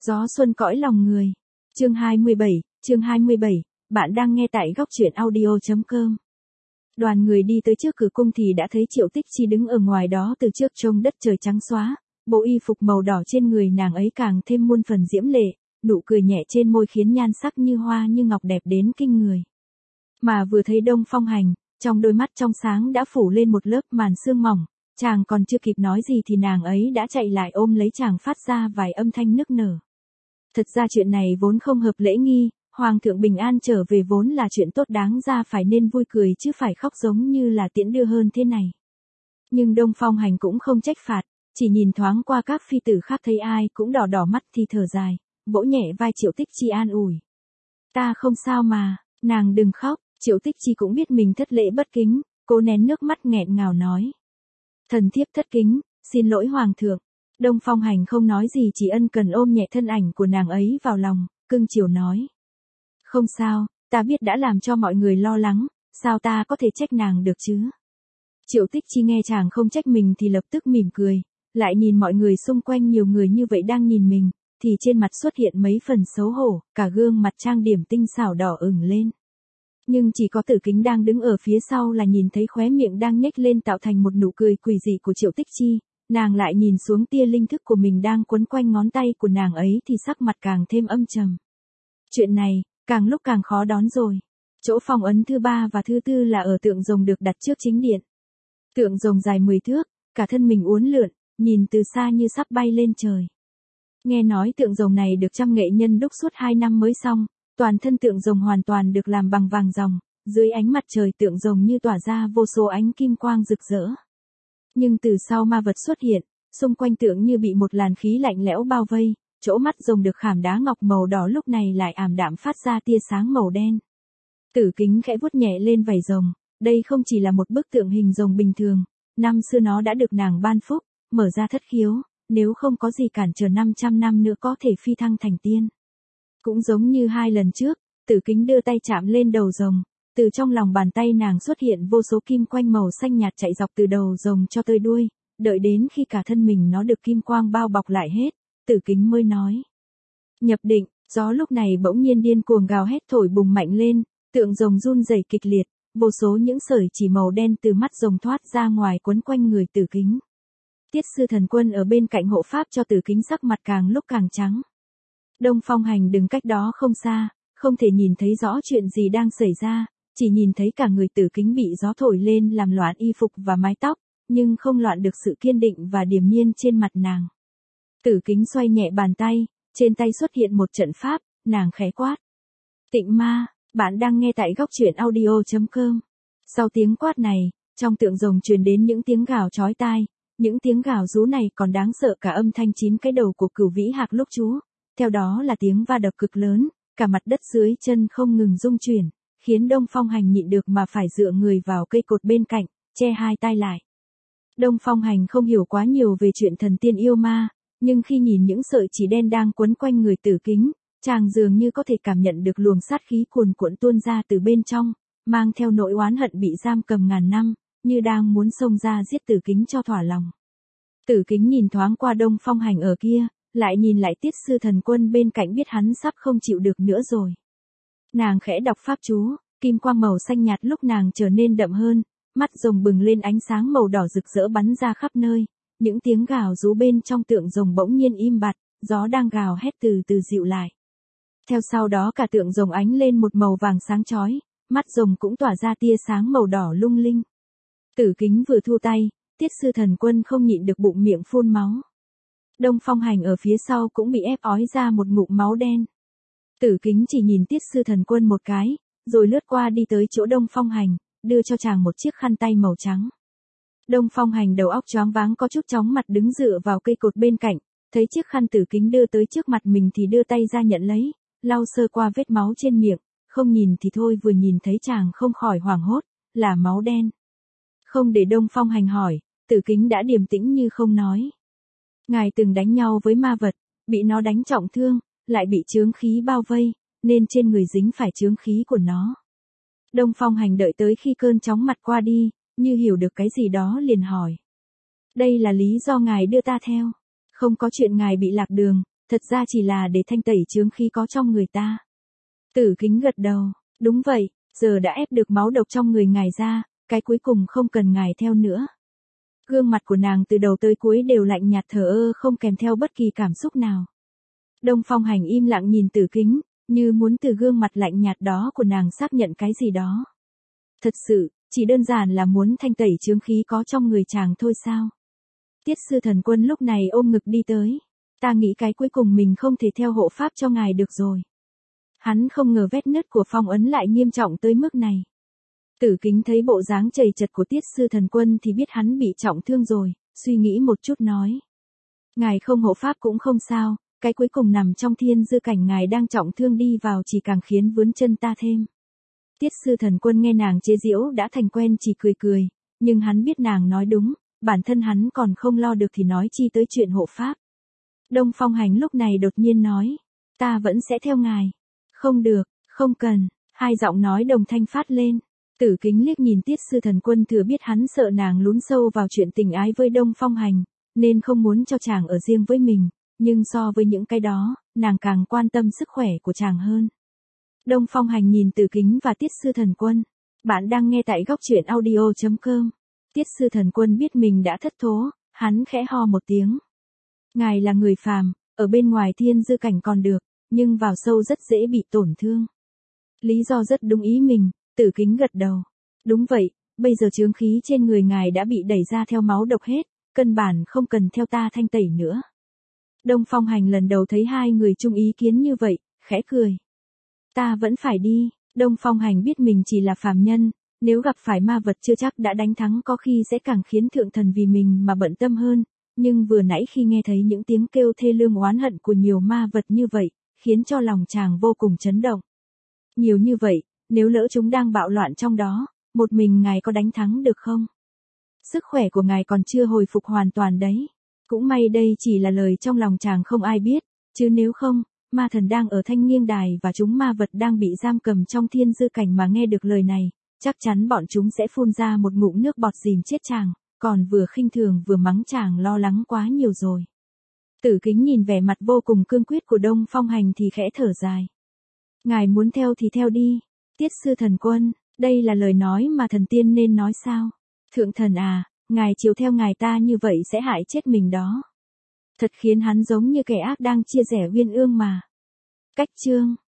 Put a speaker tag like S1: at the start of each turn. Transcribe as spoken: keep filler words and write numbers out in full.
S1: Gió xuân cõi lòng người. Chương hai mươi bảy, chương hai mươi bảy, bạn đang nghe tại góc truyện audio chấm com. Đoàn người đi tới trước cửa cung thì đã thấy Triệu Tích Chi đứng ở ngoài đó từ trước trông đất trời trắng xóa, bộ y phục màu đỏ trên người nàng ấy càng thêm muôn phần diễm lệ, nụ cười nhẹ trên môi khiến nhan sắc như hoa như ngọc đẹp đến kinh người. Mà vừa thấy Đông Phong Hành, trong đôi mắt trong sáng đã phủ lên một lớp màn sương mỏng, chàng còn chưa kịp nói gì thì nàng ấy đã chạy lại ôm lấy chàng phát ra vài âm thanh nức nở. Thật ra chuyện này vốn không hợp lễ nghi, Hoàng thượng bình an trở về vốn là chuyện tốt đáng ra phải nên vui cười chứ phải khóc giống như là tiễn đưa hơn thế này. Nhưng Đông Phong Hành cũng không trách phạt, chỉ nhìn thoáng qua các phi tử khác thấy ai cũng đỏ đỏ mắt thì thở dài, vỗ nhẹ vai Triệu Tích Chi an ủi. Ta không sao mà, nàng đừng khóc. Triệu Tích Chi cũng biết mình thất lễ bất kính, cố nén nước mắt nghẹn ngào nói. Thần thiếp thất kính, xin lỗi Hoàng thượng. Đông Phong Hành không nói gì chỉ ân cần ôm nhẹ thân ảnh của nàng ấy vào lòng, cưng chiều nói. Không sao, ta biết đã làm cho mọi người lo lắng, sao ta có thể trách nàng được chứ? Triệu Tích Chi nghe chàng không trách mình thì lập tức mỉm cười, lại nhìn mọi người xung quanh nhiều người như vậy đang nhìn mình, thì trên mặt xuất hiện mấy phần xấu hổ, cả gương mặt trang điểm tinh xảo đỏ ửng lên. Nhưng chỉ có Tử Kính đang đứng ở phía sau là nhìn thấy khóe miệng đang nhếch lên tạo thành một nụ cười quỷ dị của Triệu Tích Chi, nàng lại nhìn xuống tia linh thức của mình đang quấn quanh ngón tay của nàng ấy thì sắc mặt càng thêm âm trầm. Chuyện này, càng lúc càng khó đón rồi. Chỗ phong ấn thứ ba và thứ tư là ở tượng rồng được đặt trước chính điện. Tượng rồng dài mười thước, cả thân mình uốn lượn, nhìn từ xa như sắp bay lên trời. Nghe nói tượng rồng này được trăm nghệ nhân đúc suốt hai năm mới xong. Toàn thân tượng rồng hoàn toàn được làm bằng vàng ròng, dưới ánh mặt trời tượng rồng như tỏa ra vô số ánh kim quang rực rỡ. Nhưng từ sau ma vật xuất hiện, xung quanh tượng như bị một làn khí lạnh lẽo bao vây, chỗ mắt rồng được khảm đá ngọc màu đỏ lúc này lại ảm đạm phát ra tia sáng màu đen. Tử Kính khẽ vuốt nhẹ lên vảy rồng, đây không chỉ là một bức tượng hình rồng bình thường, năm xưa nó đã được nàng ban phúc, mở ra thất khiếu, nếu không có gì cản trở năm trăm năm nữa có thể phi thăng thành tiên. Cũng giống như hai lần trước, Tử Kính đưa tay chạm lên đầu rồng, từ trong lòng bàn tay nàng xuất hiện vô số kim quanh màu xanh nhạt chạy dọc từ đầu rồng cho tới đuôi, đợi đến khi cả thân mình nó được kim quang bao bọc lại hết, Tử Kính mới nói. Nhập định, gió lúc này bỗng nhiên điên cuồng gào hét thổi bùng mạnh lên, tượng rồng run rẩy kịch liệt, vô số những sợi chỉ màu đen từ mắt rồng thoát ra ngoài quấn quanh người Tử Kính. Tiết Sư Thần Quân ở bên cạnh hộ pháp cho Tử Kính sắc mặt càng lúc càng trắng. Đông Phong Hành đứng cách đó không xa, không thể nhìn thấy rõ chuyện gì đang xảy ra, chỉ nhìn thấy cả người Tử Kính bị gió thổi lên làm loạn y phục và mái tóc, nhưng không loạn được sự kiên định và điềm nhiên trên mặt nàng. Tử Kính xoay nhẹ bàn tay, trên tay xuất hiện một trận pháp, nàng khẽ quát. Tịnh ma, bạn đang nghe tại góc truyện audio chấm com. Sau tiếng quát này, trong tượng rồng truyền đến những tiếng gào chói tai, những tiếng gào rú này còn đáng sợ cả âm thanh chín cái đầu của Cửu Vĩ Hạc lúc chú. Theo đó là tiếng va đập cực lớn, cả mặt đất dưới chân không ngừng rung chuyển, khiến Đông Phong Hành nhịn được mà phải dựa người vào cây cột bên cạnh, che hai tai lại. Đông Phong Hành không hiểu quá nhiều về chuyện thần tiên yêu ma, nhưng khi nhìn những sợi chỉ đen đang quấn quanh người Tử Kính, chàng dường như có thể cảm nhận được luồng sát khí cuồn cuộn tuôn ra từ bên trong, mang theo nỗi oán hận bị giam cầm ngàn năm, như đang muốn xông ra giết Tử Kính cho thỏa lòng. Tử Kính nhìn thoáng qua Đông Phong Hành ở kia, lại nhìn lại Tiết Sư Thần Quân bên cạnh biết hắn sắp không chịu được nữa rồi. Nàng khẽ đọc pháp chú, kim quang màu xanh nhạt lúc nàng trở nên đậm hơn, mắt rồng bừng lên ánh sáng màu đỏ rực rỡ bắn ra khắp nơi, những tiếng gào rú bên trong tượng rồng bỗng nhiên im bặt, gió đang gào hét từ từ dịu lại. Theo sau đó cả tượng rồng ánh lên một màu vàng sáng chói, mắt rồng cũng tỏa ra tia sáng màu đỏ lung linh. Tử Kính vừa thu tay, Tiết Sư Thần Quân không nhịn được bụng miệng phun máu. Đông Phong Hành ở phía sau cũng bị ép ói ra một ngụm máu đen. Tử Kính chỉ nhìn Tiết Sư Thần Quân một cái, rồi lướt qua đi tới chỗ Đông Phong Hành, đưa cho chàng một chiếc khăn tay màu trắng. Đông Phong Hành đầu óc choáng váng có chút chóng mặt đứng dựa vào cây cột bên cạnh, thấy chiếc khăn Tử Kính đưa tới trước mặt mình thì đưa tay ra nhận lấy, lau sơ qua vết máu trên miệng, không nhìn thì thôi vừa nhìn thấy chàng không khỏi hoảng hốt, là máu đen. Không để Đông Phong Hành hỏi, Tử Kính đã điềm tĩnh như không nói. Ngài từng đánh nhau với ma vật, bị nó đánh trọng thương, lại bị chướng khí bao vây, nên trên người dính phải chướng khí của nó. Đông Phong Hành đợi tới khi cơn chóng mặt qua đi, như hiểu được cái gì đó liền hỏi. Đây là lý do ngài đưa ta theo. Không có chuyện ngài bị lạc đường, thật ra chỉ là để thanh tẩy chướng khí có trong người ta. Tử Kính gật đầu, đúng vậy, giờ đã ép được máu độc trong người ngài ra, cái cuối cùng không cần ngài theo nữa. Gương mặt của nàng từ đầu tới cuối đều lạnh nhạt thờ ơ không kèm theo bất kỳ cảm xúc nào. Đông Phong Hành im lặng nhìn Tử Kính, như muốn từ gương mặt lạnh nhạt đó của nàng xác nhận cái gì đó. Thật sự, chỉ đơn giản là muốn thanh tẩy chướng khí có trong người chàng thôi sao? Tiết Sư Thần Quân lúc này ôm ngực đi tới. Ta nghĩ cái cuối cùng mình không thể theo hộ pháp cho ngài được rồi. Hắn không ngờ vết nứt của phong ấn lại nghiêm trọng tới mức này. Tử Kính thấy bộ dáng chầy chật của Tiết Sư Thần Quân thì biết hắn bị trọng thương rồi, suy nghĩ một chút nói. Ngài không hộ pháp cũng không sao, cái cuối cùng nằm trong thiên dư cảnh ngài đang trọng thương đi vào chỉ càng khiến vướng chân ta thêm. Tiết Sư Thần Quân nghe nàng chế giễu đã thành quen chỉ cười cười, nhưng hắn biết nàng nói đúng, bản thân hắn còn không lo được thì nói chi tới chuyện hộ pháp. Đông Phong Hành lúc này đột nhiên nói, ta vẫn sẽ theo ngài. Không được, không cần, hai giọng nói đồng thanh phát lên. Tử Kính liếc nhìn Tiết Sư Thần Quân thừa biết hắn sợ nàng lún sâu vào chuyện tình ái với Đông Phong Hành, nên không muốn cho chàng ở riêng với mình, nhưng so với những cái đó, nàng càng quan tâm sức khỏe của chàng hơn. Đông Phong Hành nhìn Tử Kính và Tiết Sư Thần Quân. Bạn đang nghe tại góc truyện audio chấm com. Tiết Sư Thần Quân biết mình đã thất thố, hắn khẽ ho một tiếng. Ngài là người phàm, ở bên ngoài thiên dư cảnh còn được, nhưng vào sâu rất dễ bị tổn thương. Lý do rất đúng ý mình, Tử Kính gật đầu. Đúng vậy, bây giờ chướng khí trên người ngài đã bị đẩy ra theo máu độc hết, căn bản không cần theo ta thanh tẩy nữa. Đông Phong Hành lần đầu thấy hai người chung ý kiến như vậy, khẽ cười. Ta vẫn phải đi, Đông Phong Hành biết mình chỉ là phàm nhân, nếu gặp phải ma vật chưa chắc đã đánh thắng có khi sẽ càng khiến thượng thần vì mình mà bận tâm hơn, nhưng vừa nãy khi nghe thấy những tiếng kêu thê lương oán hận của nhiều ma vật như vậy, khiến cho lòng chàng vô cùng chấn động. Nhiều như vậy, nếu lỡ chúng đang bạo loạn trong đó, một mình ngài có đánh thắng được không? Sức khỏe của ngài còn chưa hồi phục hoàn toàn đấy. Cũng may đây chỉ là lời trong lòng chàng không ai biết, chứ nếu không, ma thần đang ở Thanh Nghiêng Đài và chúng ma vật đang bị giam cầm trong thiên dư cảnh mà nghe được lời này, chắc chắn bọn chúng sẽ phun ra một ngụm nước bọt dìm chết chàng, còn vừa khinh thường vừa mắng chàng lo lắng quá nhiều rồi. Tử Kính nhìn vẻ mặt vô cùng cương quyết của Đông Phong Hành thì khẽ thở dài. Ngài muốn theo thì theo đi, Tiết Sư Thần Quân, đây là lời nói mà thần tiên nên nói sao? Thượng thần à, ngài chiều theo ngài ta như vậy sẽ hại chết mình đó. Thật khiến hắn giống như kẻ ác đang chia rẽ uyên ương mà. Cách chương